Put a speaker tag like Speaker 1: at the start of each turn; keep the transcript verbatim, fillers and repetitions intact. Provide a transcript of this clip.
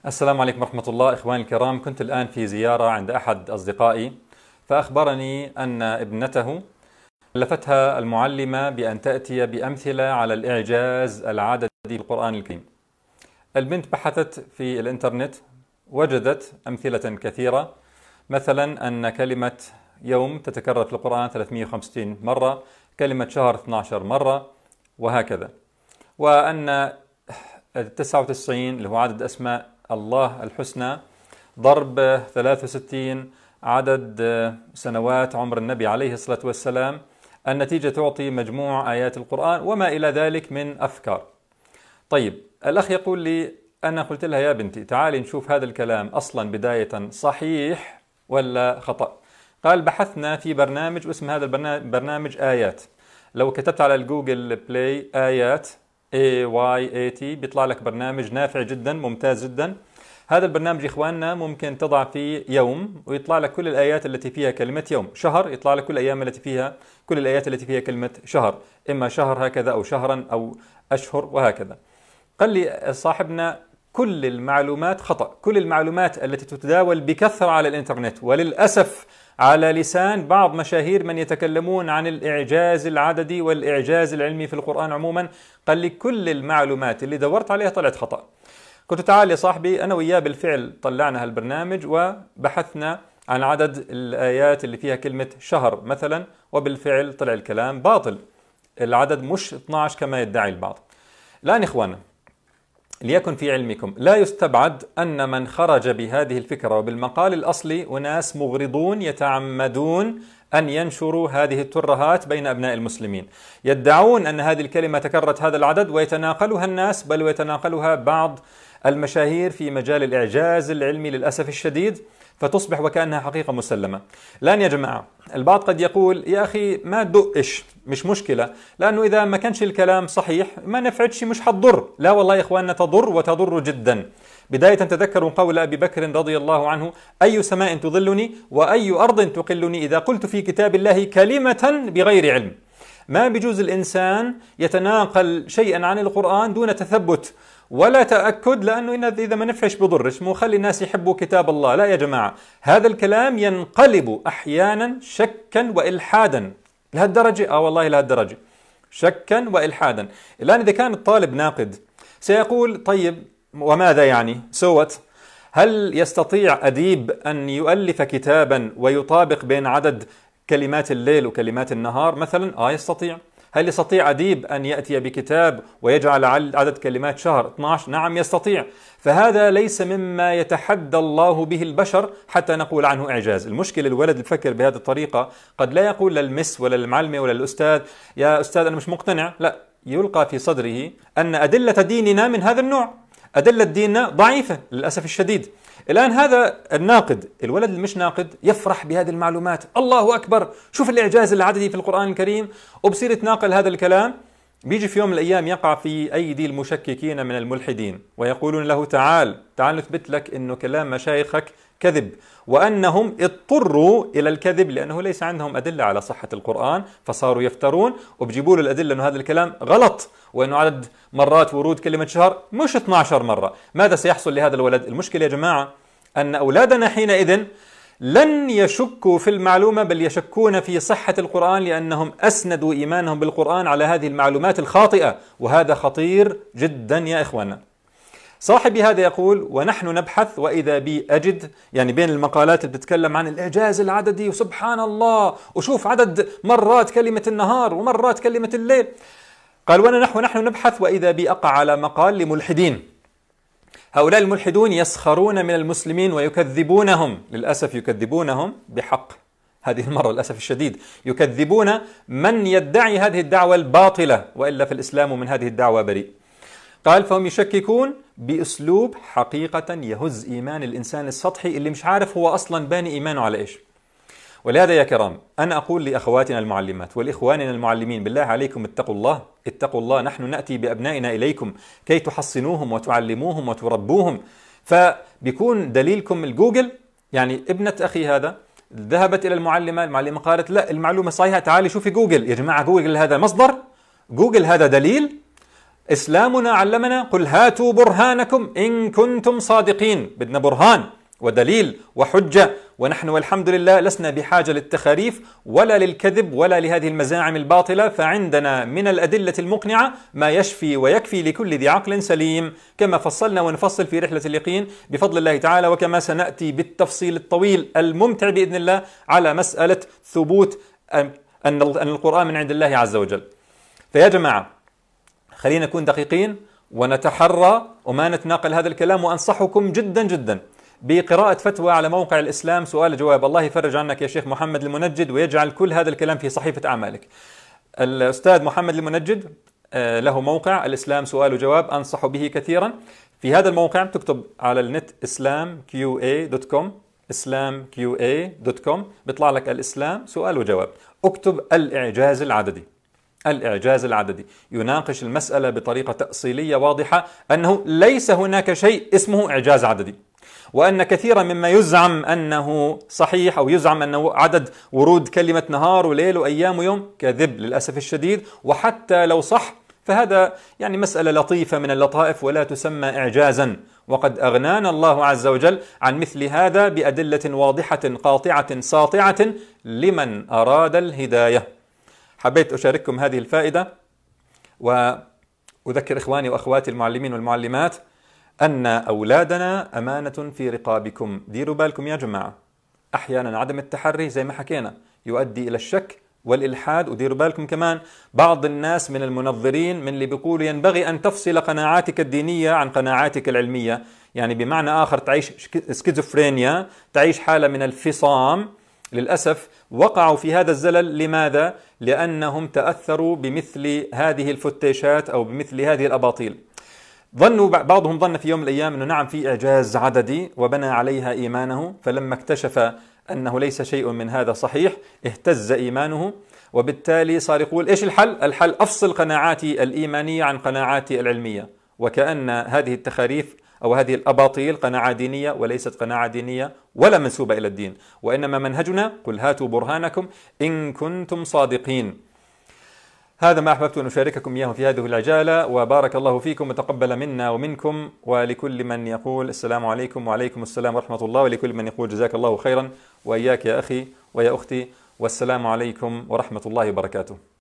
Speaker 1: السلام عليكم ورحمة الله. إخواني الكرام، كنت الآن في زيارة عند أحد أصدقائي، فأخبرني أن ابنته كلفتها المعلمة بأن تأتي بأمثلة على الإعجاز العددي في القرآن الكريم. البنت بحثت في الإنترنت، وجدت أمثلة كثيرة، مثلا أن كلمة يوم تتكرر في القرآن ثلاثمئة وخمسة وستين مرة، كلمة شهر اثنتي عشرة مرة، وهكذا. وأن تسعة وتسعين اللي هو عدد أسماء الله الحسنى ضرب ثلاثة وستين عدد سنوات عمر النبي عليه الصلاة والسلام، النتيجة تعطي مجموع آيات القرآن وما إلى ذلك من أفكار. طيب، الأخ يقول لي: أنا قلت لها يا بنتي تعالي نشوف هذا الكلام أصلا بداية صحيح ولا خطأ. قال: بحثنا في برنامج واسم هذا البرنامج آيات. لو كتبت على الجوجل بلاي آيات إيه واي إيه تي بيطلع لك برنامج نافع جدا ممتاز جدا. هذا البرنامج إخواننا ممكن تضع فيه يوم ويطلع لك كل الآيات التي فيها كلمة يوم، شهر يطلع لك كل الأيام التي فيها كل الآيات التي فيها كلمة شهر، إما شهر هكذا أو شهرا أو أشهر وهكذا. قال لي صاحبنا: كل المعلومات خطأ، كل المعلومات التي تتداول بكثرة على الإنترنت، وللأسف على لسان بعض مشاهير من يتكلمون عن الإعجاز العددي والإعجاز العلمي في القرآن عموما، قال لي كل المعلومات اللي دورت عليها طلعت خطأ. قلت: تعال يا صاحبي، أنا وياه بالفعل طلعنا هالبرنامج وبحثنا عن عدد الآيات اللي فيها كلمة شهر مثلا، وبالفعل طلع الكلام باطل، العدد مش اثني عشر كما يدعي البعض. الآن إخوانا، ليكن في علمكم لا يستبعد أن من خرج بهذه الفكرة وبالمقال الأصلي وناس مغرضون يتعمدون أن ينشروا هذه الترهات بين أبناء المسلمين، يدعون أن هذه الكلمة تكررت هذا العدد ويتناقلها الناس، بل ويتناقلها بعض المشاهير في مجال الإعجاز العلمي للأسف الشديد، فتصبح وكأنها حقيقة مسلمة. الآن يا جماعة، البعض قد يقول: يا أخي ما تدقش، مش مشكلة، لأنه إذا ما كانش الكلام صحيح ما نفعتش، مش حتضر. لا والله يا إخواننا، تضر وتضر جدا. بداية تذكروا قول أبي بكر رضي الله عنه: أي سماء تظلني وأي أرض تقلني إذا قلت في كتاب الله كلمة بغير علم. ما بيجوز الإنسان يتناقل شيئا عن القرآن دون تثبت ولا تأكد، لأنه إذا ما نفعش بضرش، مو خلي الناس يحبوا كتاب الله. لا يا جماعة، هذا الكلام ينقلب أحيانا شكا وإلحادا لهالدرجة. آه والله لهالدرجة، شكا وإلحادا. الآن إذا كان الطالب ناقد سيقول: طيب وماذا يعني سوت؟ هل يستطيع أديب أن يؤلف كتابا ويطابق بين عدد كلمات الليل وكلمات النهار مثلا؟ آه يستطيع. هل يستطيع أديب أن يأتي بكتاب ويجعل عدد كلمات شهر اثني عشر؟ نعم يستطيع. فهذا ليس مما يتحدى الله به البشر حتى نقول عنه إعجاز. المشكلة الولد يفكر بهذه الطريقة، قد لا يقول للمس ولا للمعلمة ولا للأستاذ: يا أستاذ أنا مش مقتنع، لا، يلقى في صدره أن أدلة ديننا من هذا النوع، أدلة ديننا ضعيفة للأسف الشديد. الآن هذا الناقد، الولد المش ناقد، يفرح بهذه المعلومات: الله أكبر، شوف الإعجاز العددي في القرآن الكريم، وبصير يتناقل هذا الكلام. بيجي في يوم من الأيام يقع في أيدي المشككين من الملحدين ويقولون له: تعال تعال نثبت لك أنه كلام مشايخك كذب، وأنهم اضطروا إلى الكذب لأنه ليس عندهم أدلة على صحة القرآن، فصاروا يفترون وبجيبوا له الأدلة أنه هذا الكلام غلط، وأنه عدد مرات ورود كلمة شهر مش اثني عشر مرة. ماذا سيحصل لهذا الولد؟ المشكلة يا جماعة أن أولادنا حينئذ لن يشكوا في المعلومة، بل يشكون في صحة القرآن، لأنهم أسندوا إيمانهم بالقرآن على هذه المعلومات الخاطئة، وهذا خطير جدا يا إخوانا. صاحبي هذا يقول: ونحن نبحث وإذا بي أجد، يعني بين المقالات اللي بتتكلم عن الإعجاز العددي وسبحان الله وشوف عدد مرات كلمة النهار ومرات كلمة الليل، قال: ونحن نحن نبحث وإذا بي أقع على مقال لملحدين. هؤلاء الملحدون يسخرون من المسلمين ويكذبونهم، للأسف يكذبونهم بحق، هذه المرة للأسف الشديد يكذبون من يدعي هذه الدعوة الباطلة، وإلا في الإسلام من هذه الدعوة بريء. قال: فهم يشككون بأسلوب حقيقة يهز إيمان الإنسان السطحي اللي مش عارف هو أصلا باني إيمانه على إيش. ولهذا يا كرام، أنا أقول لأخواتنا المعلمات والإخواننا المعلمين: بالله عليكم اتقوا الله، اتقوا الله. نحن نأتي بأبنائنا إليكم كي تحصنوهم وتعلموهم وتربوهم، فبيكون دليلكم الجوجل. يعني ابنة أخي هذا ذهبت إلى المعلمة، المعلمة قالت: لا المعلومة صحيحة، تعالي شوفي جوجل. يا جماعة، جوجل هذا مصدر؟ جوجل هذا دليل؟ إسلامنا علمنا قل هاتوا برهانكم إن كنتم صادقين. بدنا برهان ودليل وحجة، ونحن والحمد لله لسنا بحاجة للتخاريف ولا للكذب ولا لهذه المزاعم الباطلة، فعندنا من الأدلة المقنعة ما يشفي ويكفي لكل ذي عقل سليم، كما فصلنا ونفصل في رحلة اليقين بفضل الله تعالى، وكما سنأتي بالتفصيل الطويل الممتع بإذن الله على مسألة ثبوت أن القرآن من عند الله عز وجل. فيا جماعة خلينا نكون دقيقين ونتحرى وما نتناقل هذا الكلام، وأنصحكم جدا جدا بقراءة فتوى على موقع الإسلام سؤال جواب. الله يفرج عنك يا شيخ محمد المنجد ويجعل كل هذا الكلام في صحيفة أعمالك. الأستاذ محمد المنجد له موقع الإسلام سؤال وجواب، أنصح به كثيرا. في هذا الموقع تكتب على النت إسلام كيو إيه دوت كوم، إسلام كيو إيه دوت كوم، بيطلع لك الإسلام سؤال وجواب. اكتب الإعجاز العددي. الإعجاز العددي يناقش المسألة بطريقة تأصيلية واضحة أنه ليس هناك شيء اسمه إعجاز عددي، وأن كثيرا مما يزعم أنه صحيح أو يزعم أنه عدد ورود كلمة نهار وليل وأيام ويوم كذب للأسف الشديد. وحتى لو صح فهذا يعني مسألة لطيفة من اللطائف ولا تسمى إعجازا، وقد أغنانا الله عز وجل عن مثل هذا بأدلة واضحة قاطعة ساطعة لمن أراد الهداية. حبيت أشارككم هذه الفائدة، وأذكر إخواني وأخواتي المعلمين والمعلمات أن أولادنا أمانة في رقابكم. ديروا بالكم يا جماعة، أحيانا عدم التحري زي ما حكينا يؤدي إلى الشك والإلحاد. وديروا بالكم كمان بعض الناس من المنظرين من اللي بيقولوا ينبغي أن تفصل قناعاتك الدينية عن قناعاتك العلمية، يعني بمعنى آخر تعيش سكيزوفرينيا، تعيش حالة من الفصام. للأسف وقعوا في هذا الزلل. لماذا؟ لأنهم تأثروا بمثل هذه الفتيشات أو بمثل هذه الأباطيل. ظنوا بعضهم ظن في يوم من الأيام أنه نعم في إعجاز عددي وبنى عليها إيمانه، فلما اكتشف أنه ليس شيء من هذا صحيح اهتز إيمانه، وبالتالي صار يقول إيش الحل؟ الحل أفصل قناعاتي الإيمانية عن قناعاتي العلمية، وكأن هذه التخاريف أو هذه الأباطيل قناعة دينية وليست قناعة دينية ولا منسوبة إلى الدين، وإنما منهجنا قل هاتوا برهانكم إن كنتم صادقين. هذا ما أحببت أن أشارككم إياه في هذه العجالة، وبارك الله فيكم وتقبل منا ومنكم، ولكل من يقول السلام عليكم وعليكم السلام ورحمة الله، ولكل من يقول جزاك الله خيرا، وإياك يا أخي ويا أختي، والسلام عليكم ورحمة الله وبركاته.